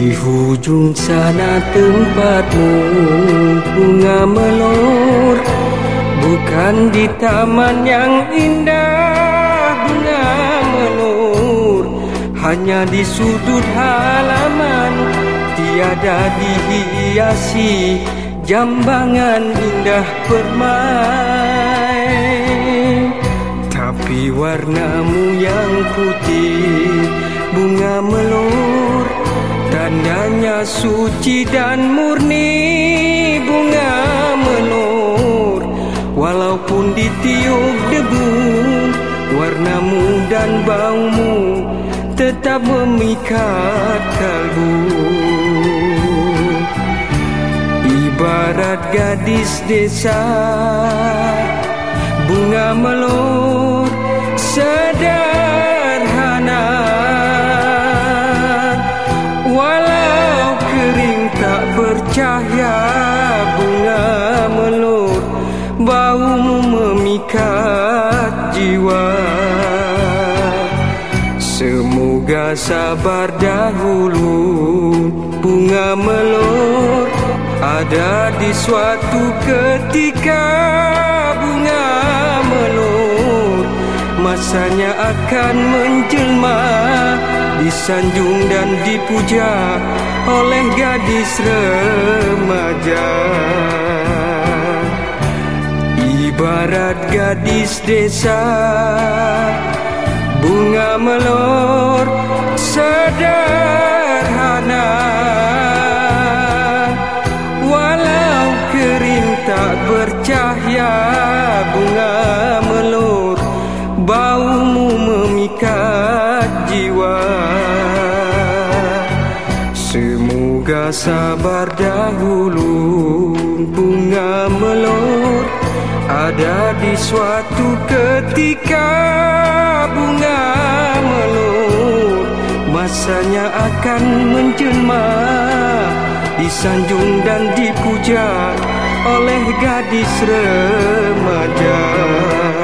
Di hujung sana tempatmu bunga melor, bukan di taman yang indah bunga melor. Hanya di sudut halaman tiada dihiasi jambangan indah permai. Tapi warnamu yang putih bunga melor, tandanya suci dan murni bunga melor. Walaupun ditiup debu, warnamu dan baumu tetap memikat kalbu. Ibarat gadis desa bunga melor sederhana, walau kering tak bercahaya bunga melor, baumu memikat jiwa. Semoga sabar dahulu bunga melor, ada di suatu ketika bunga melor, masanya akan menjelma, disanjung dan dipuja oleh gadis remaja. Ibarat gadis desa bunga melor sederhana, walau kering tak bercahaya bunga melor, baumu memikat jiwa. Semoga sabar dahulu bunga melor, ada di suatu ketika bunga melor, masanya akan menjelma, disanjung dan dipuja oleh gadis remaja.